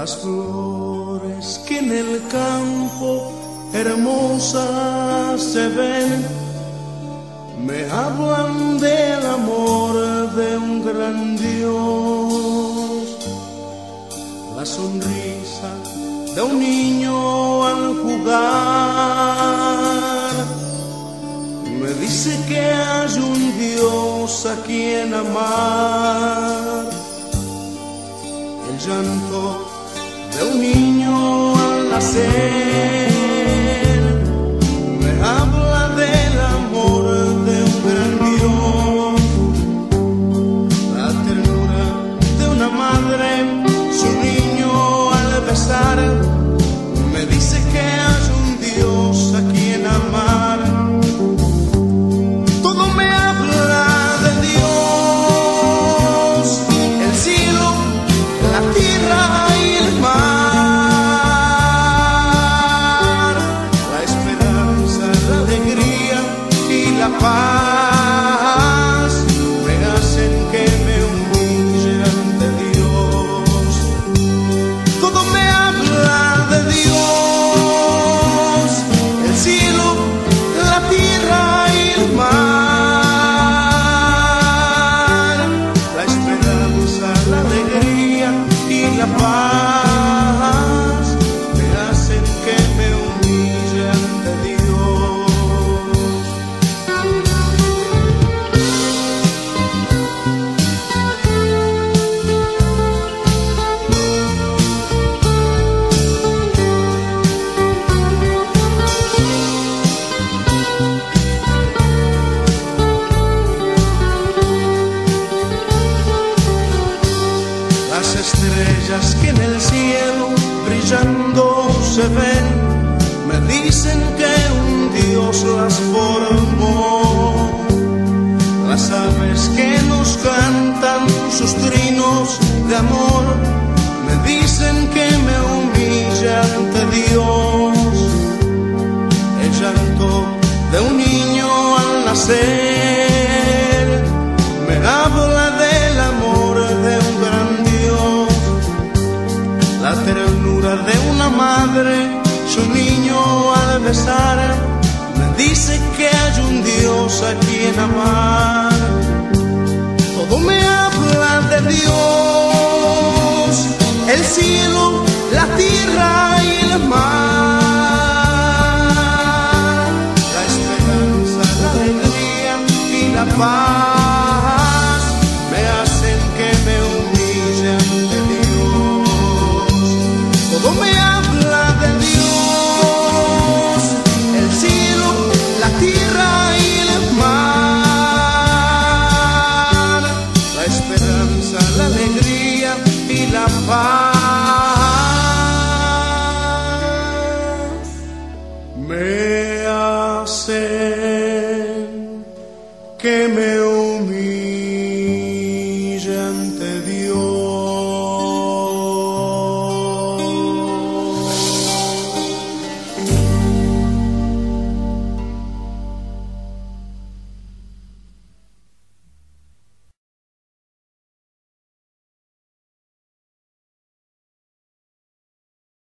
Las flores que en el campo hermosas se ven, me hablan del amor de un gran Dios. La sonrisa de un niño al jugar me dice que hay un Dios a quien amar. El llanto de un niño al nacer me habla del amor de un gran Dios. La ternura de una madre, su niño al besar, me dice que hay un Dios a quien amar. Todo me habla de Dios, el cielo, la tierra y el mar, la esperanza, la alegría y la paz me hacen que me humille ante Dios. Todo me habla de Dios, el cielo, la tierra y el mar, la esperanza, la alegría y la paz me hacen que me humille ante Dios. Las estrellas que en el cielo brillando se ven, me dicen que un Dios las formó. Las aves que nos cantan sus trinos de amor, me dicen que me humille ante Dios. El llanto de un niño al nacer me habla del amor de un gran Dios. La ternura de una madre, su niño al besar, me dice que hay un Dios a quien amar. Todo me habla de Dios, el cielo, la tierra y el mar, la esperanza, la alegría y la paz me hacen que me humille ante Dios. Todo me habla de Dios, el cielo, la tierra y el mar, la esperanza, la alegría y la paz me hacen que me